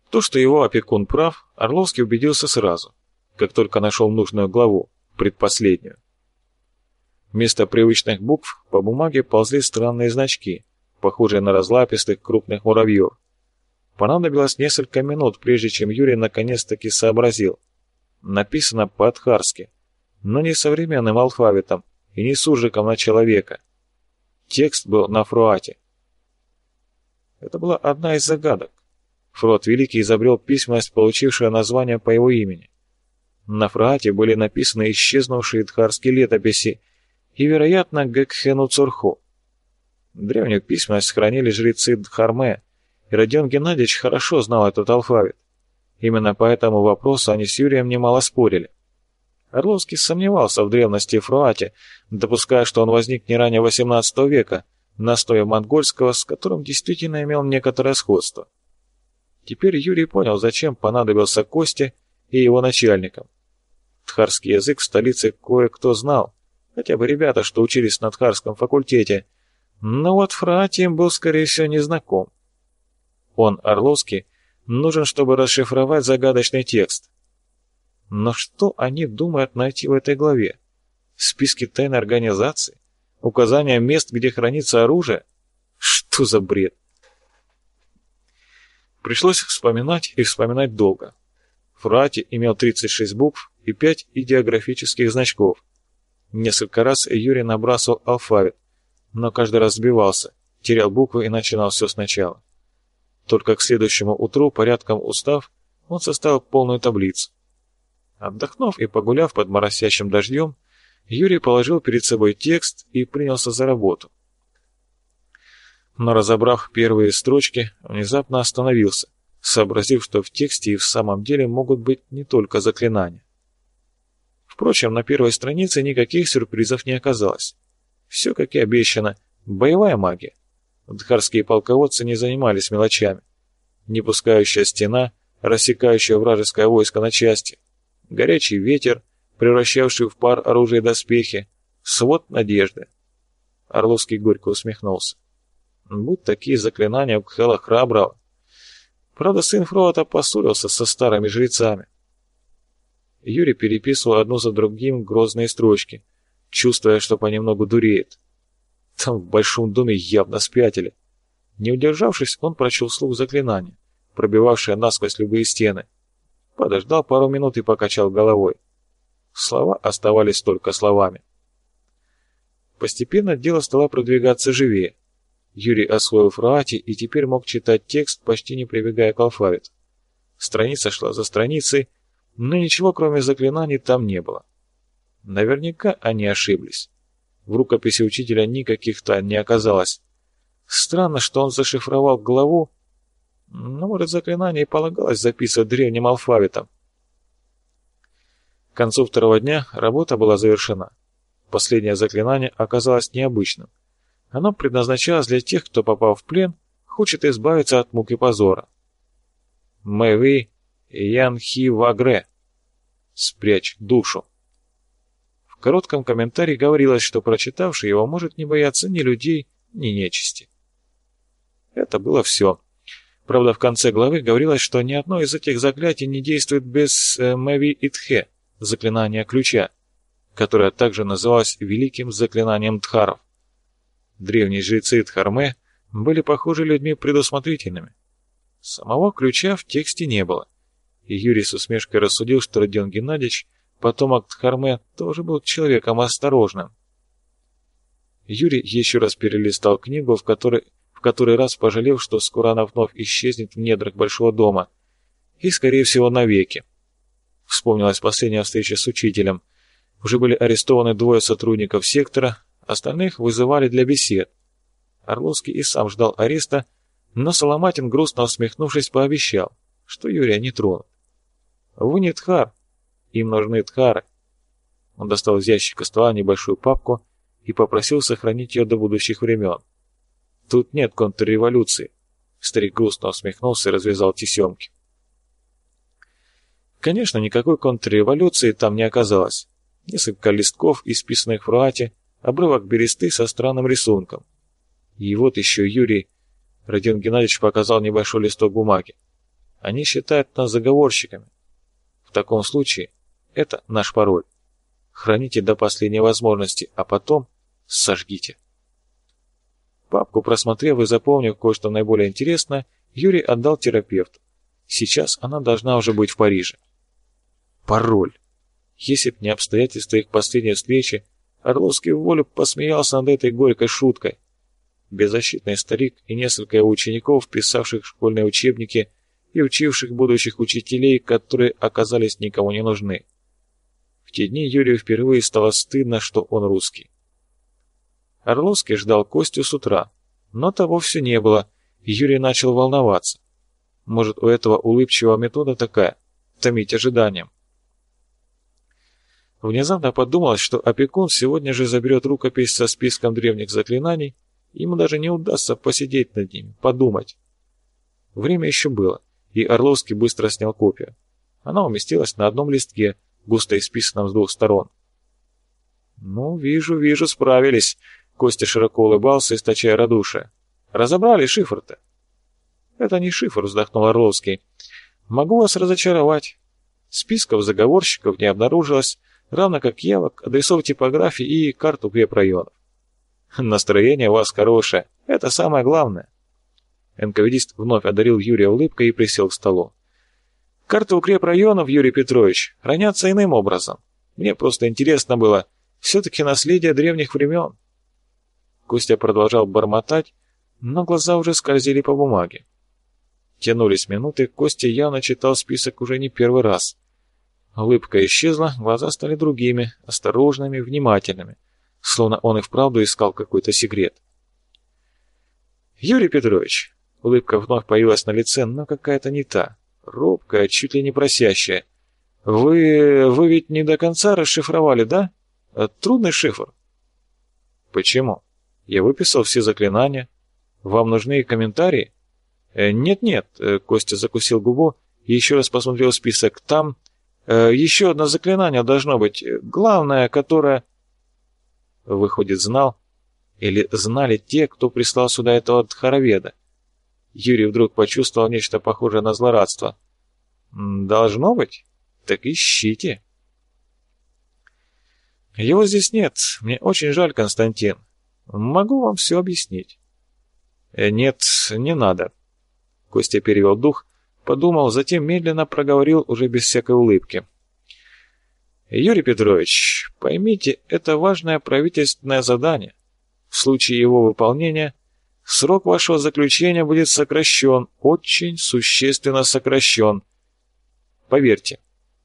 То, что его опекун прав, Орловский убедился сразу, как только нашел нужную главу, предпоследнюю. Вместо привычных букв по бумаге ползли странные значки, похожие на разлапистых крупных муравьев. Понадобилось несколько минут, прежде чем Юрий наконец-таки сообразил. Написано по-адхарски, но не современным алфавитом и не суржиком на человека. Текст был на фруате. Это была одна из загадок. Фруат Великий изобрел письменность, получившую название по его имени. На фруате были написаны исчезнувшие дхарские летописи и, вероятно, Гекхену Цурху. Древнюю письменность хранили жрецы Дхарме, и Родион Геннадьевич хорошо знал этот алфавит. Именно по этому вопросу они с Юрием немало спорили. Орловский сомневался в древности фруате, допуская, что он возник не ранее XVIII века, на основе монгольского, с которым действительно имел некоторое сходство. Теперь Юрий понял, зачем понадобился Косте и его начальникам. Дхарский язык в столице кое-кто знал, хотя бы ребята, что учились на Дхарском факультете, но вот фруате им был, скорее всего, не знаком. Он, Орловский, нужен, чтобы расшифровать загадочный текст. Но что они думают найти в этой главе? Списки тайной организации? Указания мест, где хранится оружие? Что за бред? Пришлось вспоминать и вспоминать долго. Фруате имел 36 букв и 5 идеографических значков. Несколько раз Юрий набрасывал алфавит, но каждый раз сбивался, терял буквы и начинал все сначала. Только к следующему утру, порядком устав, он составил полную таблицу. Отдохнув и погуляв под моросящим дождем, Юрий положил перед собой текст и принялся за работу. Но разобрав первые строчки, внезапно остановился, сообразив, что в тексте и в самом деле могут быть не только заклинания. Впрочем, на первой странице никаких сюрпризов не оказалось. Все, как и обещано, боевая магия. Дхарские полководцы не занимались мелочами. Не пускающая стена, рассекающая вражеское войско на части, горячий ветер, превращавший в пар оружие и доспехи, свод надежды. Орловский горько усмехнулся. Будь такие заклинания у Кхела Храброго. Правда, сын Фруата поссорился со старыми жрецами. Юрий переписывал одну за другим грозные строчки, чувствуя, что понемногу дуреет. Там в большом доме явно спятили. Не удержавшись, он прочел вслух заклинание, пробивавшее насквозь любые стены. Подождал пару минут и покачал головой. Слова оставались только словами. Постепенно дело стало продвигаться живее. Юрий освоил фруати и теперь мог читать текст, почти не прибегая к алфавиту. Страница шла за страницей, но ничего кроме заклинаний там не было. Наверняка они ошиблись. В рукописи учителя никаких тайн не оказалось. Странно, что он зашифровал главу, но, может, заклинание и полагалось записывать древним алфавитом. К концу второго дня работа была завершена. Последнее заклинание оказалось необычным. Оно предназначалось для тех, кто, попав в плен, хочет избавиться от мук и позора. «Мэви Янхи Вагре» — «Спрячь душу». В коротком комментарии говорилось, что прочитавший его может не бояться ни людей, ни нечисти. Это было все. Правда, в конце главы говорилось, что ни одно из этих заклятий не действует без Мэви Итхе, заклинания ключа, которое также называлось Великим заклинанием Дхаров. Древние жрецы Дхарме были похожи людьми предусмотрительными. Самого ключа в тексте не было, и Юрий с усмешкой рассудил, что Родион Геннадьевич, потомок Дхарме, тоже был человеком осторожным. Юрий еще раз перелистал книгу, в который раз пожалел, что скоро она вновь исчезнет в недрах большого дома, и, скорее всего, навеки. Вспомнилась последняя встреча с учителем. Уже были арестованы 2 сотрудников сектора, остальных вызывали для бесед. Орловский и сам ждал ареста, но Соломатин, грустно усмехнувшись, пообещал, что Юрия не тронут. «Вы не Дхар, им нужны Дхары». Он достал из ящика стола небольшую папку и попросил сохранить ее до будущих времен. «Тут нет контрреволюции», — старик грустно усмехнулся и развязал тесемки. Конечно, никакой контрреволюции там не оказалось. Несколько листков, исписанных в фруате, обрывок бересты со странным рисунком. И вот еще Юрий... Родион Геннадьевич показал небольшой листок бумаги. Они считают нас заговорщиками. В таком случае это наш пароль. Храните до последней возможности, а потом сожгите. Папку просмотрев и запомнив кое-что наиболее интересное, Юрий отдал терапевту. Сейчас она должна уже быть в Париже. Пароль. Если б не обстоятельства их последней встречи, Орловский в волю посмеялся над этой горькой шуткой. Беззащитный старик и несколько его учеников, писавших школьные учебники и учивших будущих учителей, которые оказались никому не нужны. В те дни Юрию впервые стало стыдно, что он русский. Орловский ждал Костю с утра, но того все не было, и Юрий начал волноваться. Может, у этого улыбчивого метода такая — томить ожиданием. Внезапно подумалось, что опекун сегодня же заберет рукопись со списком древних заклинаний, ему даже не удастся посидеть над ними, подумать. Время еще было, и Орловский быстро снял копию. Она уместилась на одном листке, густо исписанном с двух сторон. «Ну, вижу, справились», — Костя широко улыбался, источая радушие. «Разобрали шифр-то?» «Это не шифр», — вздохнул Орловский. «Могу вас разочаровать. Списков заговорщиков не обнаружилось, равно как явок, адресов типографии и карт укрепрайонов. Настроение у вас хорошее, это самое главное». НКВДист вновь одарил Юрия улыбкой и присел к столу. «Карты укрепрайонов, Юрий Петрович, хранятся иным образом. Мне просто интересно было, все-таки наследие древних времен». Костя продолжал бормотать, но глаза уже скользили по бумаге. Тянулись минуты, Костя явно читал список уже не первый раз. Улыбка исчезла, глаза стали другими, осторожными, внимательными, словно он и вправду искал какой-то секрет. «Юрий Петрович», — улыбка вновь появилась на лице, но какая-то не та, робкая, чуть ли не просящая. «Вы ведь не до конца расшифровали, да? Трудный шифр». «Почему? Я выписал все заклинания. Вам нужны комментарии?» «Нет», — Костя закусил губу и еще раз посмотрел список. «Там еще одно заклинание должно быть, главное, которое...» Выходит, знал? Или знали те, кто прислал сюда этого Дхароведа? Юрий вдруг почувствовал нечто похожее на злорадство. «Должно быть? Так ищите». «Его здесь нет. Мне очень жаль, Константин. Могу вам все объяснить». «Нет, не надо». Костя перевел дух, подумал, затем медленно проговорил уже без всякой улыбки. «Юрий Петрович, поймите, это важное правительственное задание. В случае его выполнения срок вашего заключения будет сокращен, очень существенно сокращен. Поверьте.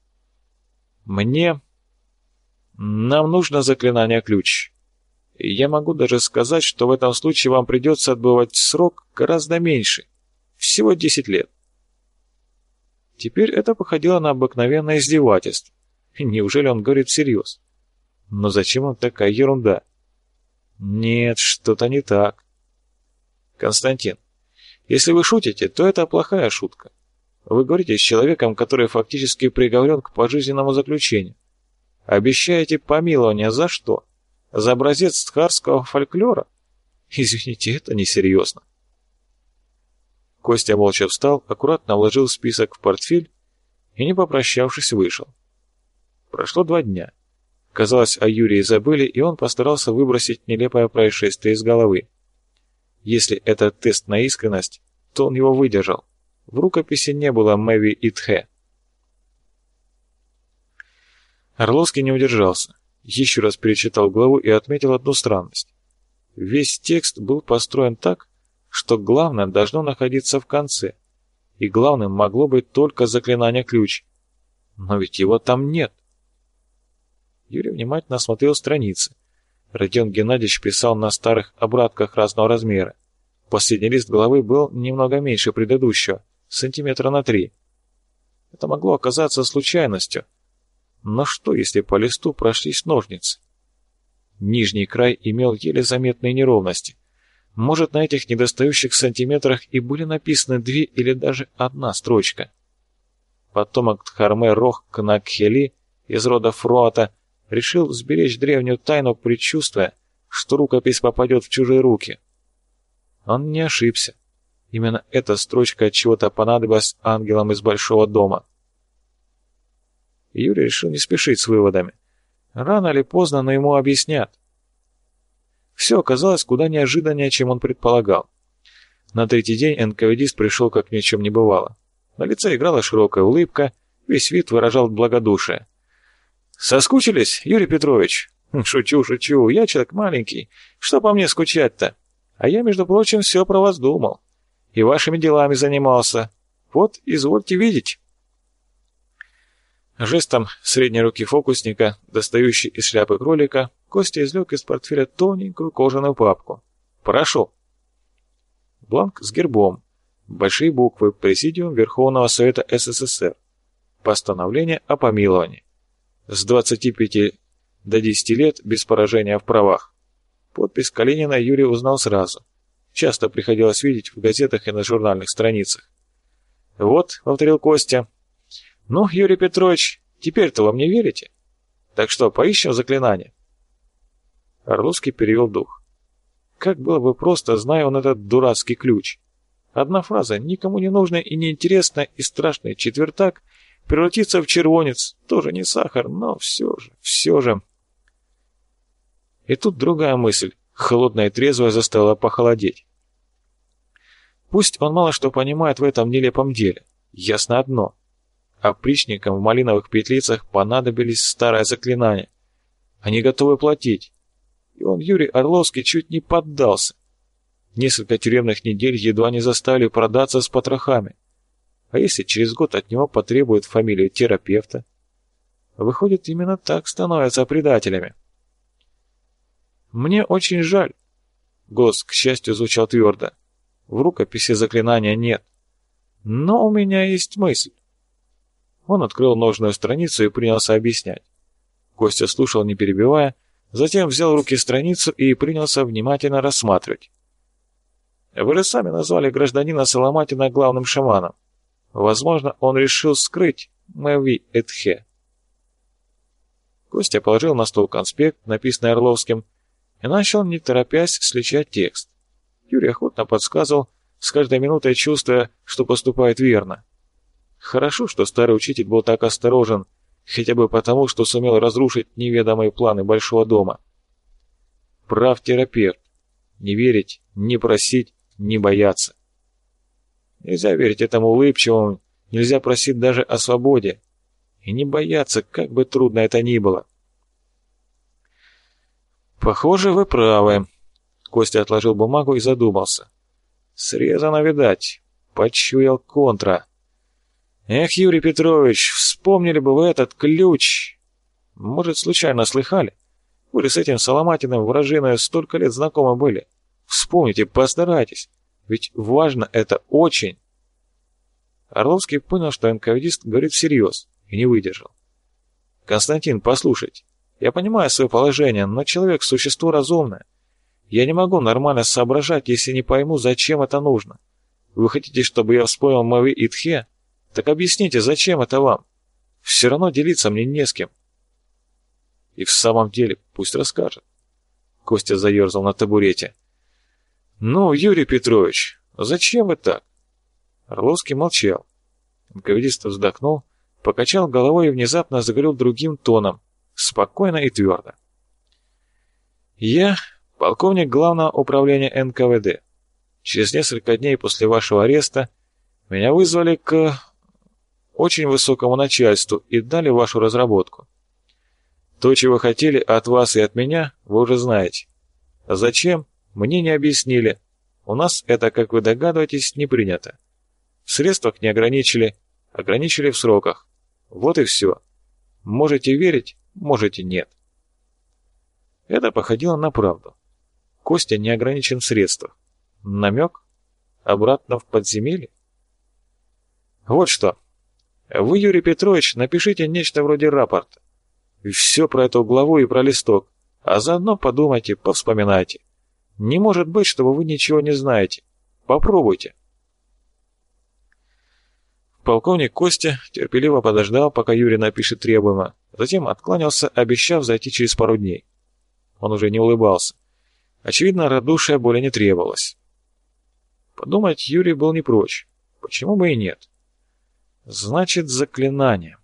Нам нужно заклинание-ключ. Я могу даже сказать, что в этом случае вам придется отбывать срок гораздо меньше, всего 10 лет». Теперь это походило на обыкновенное издевательство. Неужели он говорит всерьез? Но зачем он такая ерунда? Нет, что-то не так. Константин, если вы шутите, то это плохая шутка. Вы говорите с человеком, который фактически приговорен к пожизненному заключению. Обещаете помилование за что? За образец дхарского фольклора? Извините, это несерьезно. Костя молча встал, аккуратно вложил список в портфель и, не попрощавшись, вышел. Прошло 2 дня. Казалось, о Юрии забыли, и он постарался выбросить нелепое происшествие из головы. Если это тест на искренность, то он его выдержал. В рукописи не было Мэви и Тхе. Орловский не удержался. Еще раз перечитал главу и отметил одну странность. Весь текст был построен так, что главное должно находиться в конце, и главным могло быть только заклинание-ключ. Но ведь его там нет. Юрий внимательно осмотрел страницы. Родион Геннадьевич писал на старых обратках разного размера. Последний лист главы был немного меньше предыдущего, сантиметра на 3. Это могло оказаться случайностью. Но что, если по листу прошлись ножницы? Нижний край имел еле заметные неровности. Может, на этих недостающих сантиметрах и были написаны 2 или даже 1 строчка. Потомок Дхарме Рох Кнакхели из рода Фруата решил сберечь древнюю тайну, предчувствуя, что рукопись попадет в чужие руки. Он не ошибся. Именно эта строчка от чего-то понадобилась ангелам из большого дома. Юрий решил не спешить с выводами. Рано или поздно, но ему объяснят. Все оказалось куда неожиданнее, чем он предполагал. На третий день НКВДист пришел, как ни в чем не бывало. На лице играла широкая улыбка, весь вид выражал благодушие. «Соскучились, Юрий Петрович?» «Шучу, шучу, я человек маленький. Что по мне скучать-то? А я, между прочим, все про вас думал. И вашими делами занимался. Вот, извольте видеть». Жестом средней руки фокусника, достающий из шляпы кролика, Костя извлек из портфеля тоненькую кожаную папку. «Прошу». Бланк с гербом. Большие буквы. Президиум Верховного Совета СССР. Постановление о помиловании. С 25 до 10 лет без поражения в правах. Подпись Калинина Юрий узнал сразу. Часто приходилось видеть в газетах и на журнальных страницах. «Вот», — повторил Костя. «Ну, Юрий Петрович, теперь-то вы мне верите? Так что, поищем заклинание?» Орловский перевел дух. Как было бы просто, зная он этот дурацкий ключ. Одна фраза, никому не нужная и неинтересная, и страшный четвертак превратится в червонец. Тоже не сахар, но все же. И тут другая мысль, холодная и трезвая, заставила похолодеть. Пусть он мало что понимает в этом нелепом деле, ясно одно. Опричникам в малиновых петлицах понадобились старое заклинание. Они готовы платить. И он, Юрий Орловский, чуть не поддался. Несколько тюремных недель едва не заставили продаться с потрохами. А если через год от него потребуют фамилию терапевта? Выходит, именно так становятся предателями. «Мне очень жаль». Голос, к счастью, звучал твердо. В рукописи заклинания нет. Но у меня есть мысль. Он открыл нужную страницу и принялся объяснять. Костя слушал, не перебивая, затем взял в руки страницу и принялся внимательно рассматривать. «Вы же сами назвали гражданина Соломатина главным шаманом. Возможно, он решил скрыть Мэви Этхе». Костя положил на стол конспект, написанный Орловским, и начал, не торопясь, сличать текст. Юрий охотно подсказывал, с каждой минутой чувствуя, что поступает верно. Хорошо, что старый учитель был так осторожен, хотя бы потому, что сумел разрушить неведомые планы большого дома. Прав терапевт. Не верить, не просить, не бояться. Нельзя верить этому улыбчивому, нельзя просить даже о свободе. И не бояться, как бы трудно это ни было. «Похоже, вы правы». Костя отложил бумагу и задумался. «Срезано, видать. Почуял контра. Эх, Юрий Петрович, вспомнили бы вы этот ключ. Может, случайно слыхали? Вы же с этим Соломатиным вражиной столько лет знакомы были. Вспомните, постарайтесь. Ведь важно это очень». Орловский понял, что НКВДист говорит всерьез, и не выдержал. «Константин, послушайте. Я понимаю свое положение, но человек – существо разумное. Я не могу нормально соображать, если не пойму, зачем это нужно. Вы хотите, чтобы я вспомнил Мэви Итхе? Так объясните, зачем это вам? Все равно делиться мне не с кем». И в самом деле, пусть расскажет. Костя заерзал на табурете. «Ну, Юрий Петрович, зачем вы так?» Орловский молчал. НКВДист вздохнул, покачал головой и внезапно заговорил другим тоном, спокойно и твердо. «Я полковник Главного управления НКВД. Через несколько дней после вашего ареста меня вызвали к очень высокому начальству и дали вашу разработку. То, чего хотели от вас и от меня, вы уже знаете. А зачем, мне не объяснили. У нас это, как вы догадываетесь, не принято. В средствах не ограничили, ограничили в сроках. Вот и все. Можете верить, можете нет». Это походило на правду. Костя не ограничен в средствах. Намек? Обратно в подземелье? Вот что. Вы, Юрий Петрович, напишите нечто вроде рапорта. Все про эту главу и про листок. А заодно подумайте, повспоминайте. Не может быть, чтобы вы ничего не знаете. Попробуйте. Полковник Костя терпеливо подождал, пока Юрий напишет требуемо, затем откланялся, обещав зайти через пару дней. Он уже не улыбался. Очевидно, радушия более не требовалось. Подумать Юрий был не прочь. Почему бы и нет? Значит, заклинание.